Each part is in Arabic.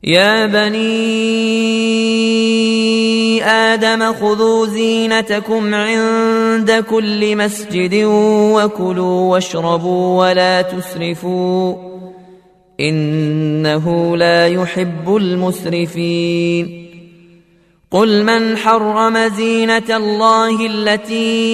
يا بني آدم خذوا زينتكم عند كل مسجد وكلوا واشربوا ولا تسرفوا إنه لا يحب المسرفين قل من حرم زينة الله التي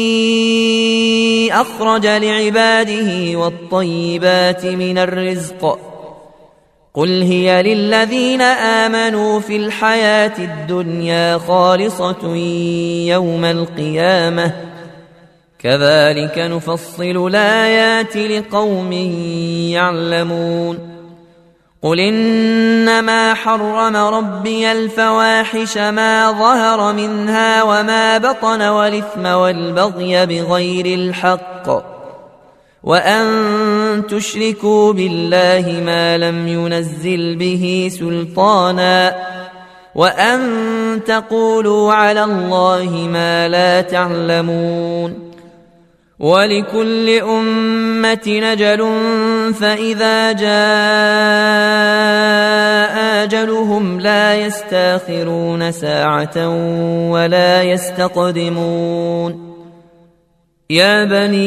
أخرج لعباده والطيبات من الرزق قل هي للذين آمنوا في الحياة الدنيا خالصة يوم القيامة كذلك نفصل الآيات لقوم يعلمون قل إنما حرم ربي الفواحش ما ظهر منها وما بطن والإثم والبغي بغير الحق وأن تشركوا بالله ما لم ينزل به سلطانا وأن تقولوا على الله ما لا تعلمون ولكل أمة نجل فإذا جاء أجلهم لا يستاخرون ساعة ولا يستقدمون يا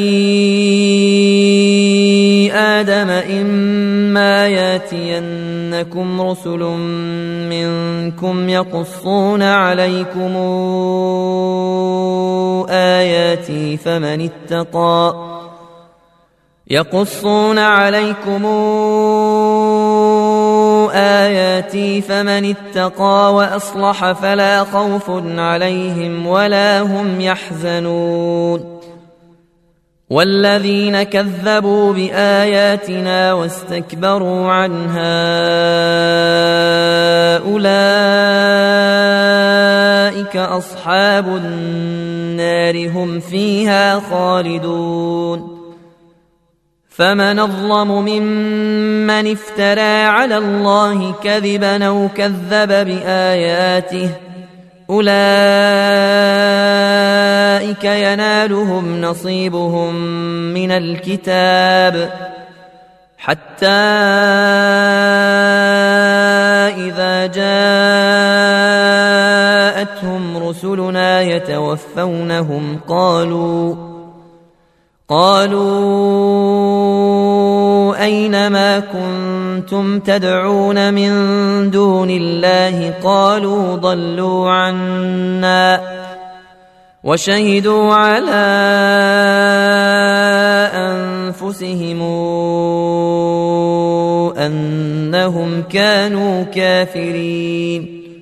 بني آدم إما ياتينكم رسل منكم يقصون عليكم آياتي فمن اتقى وأصلح فلا خوف عليهم ولا هم يحزنون والذين كذبوا بآياتنا واستكبروا عنها أولئك أصحاب النار هم فيها خالدون فمن أظلم ممن افترى على الله كذبا أو كذب بآياته أولئك ينالهم نصيبهم من الكتاب حتى إذا جاءتهم رسلنا يتوفونهم قالوا أين ما كنتم تدعون من دون الله قالوا ضلوا عنا وشهدوا على أنفسهم أنهم كانوا كافرين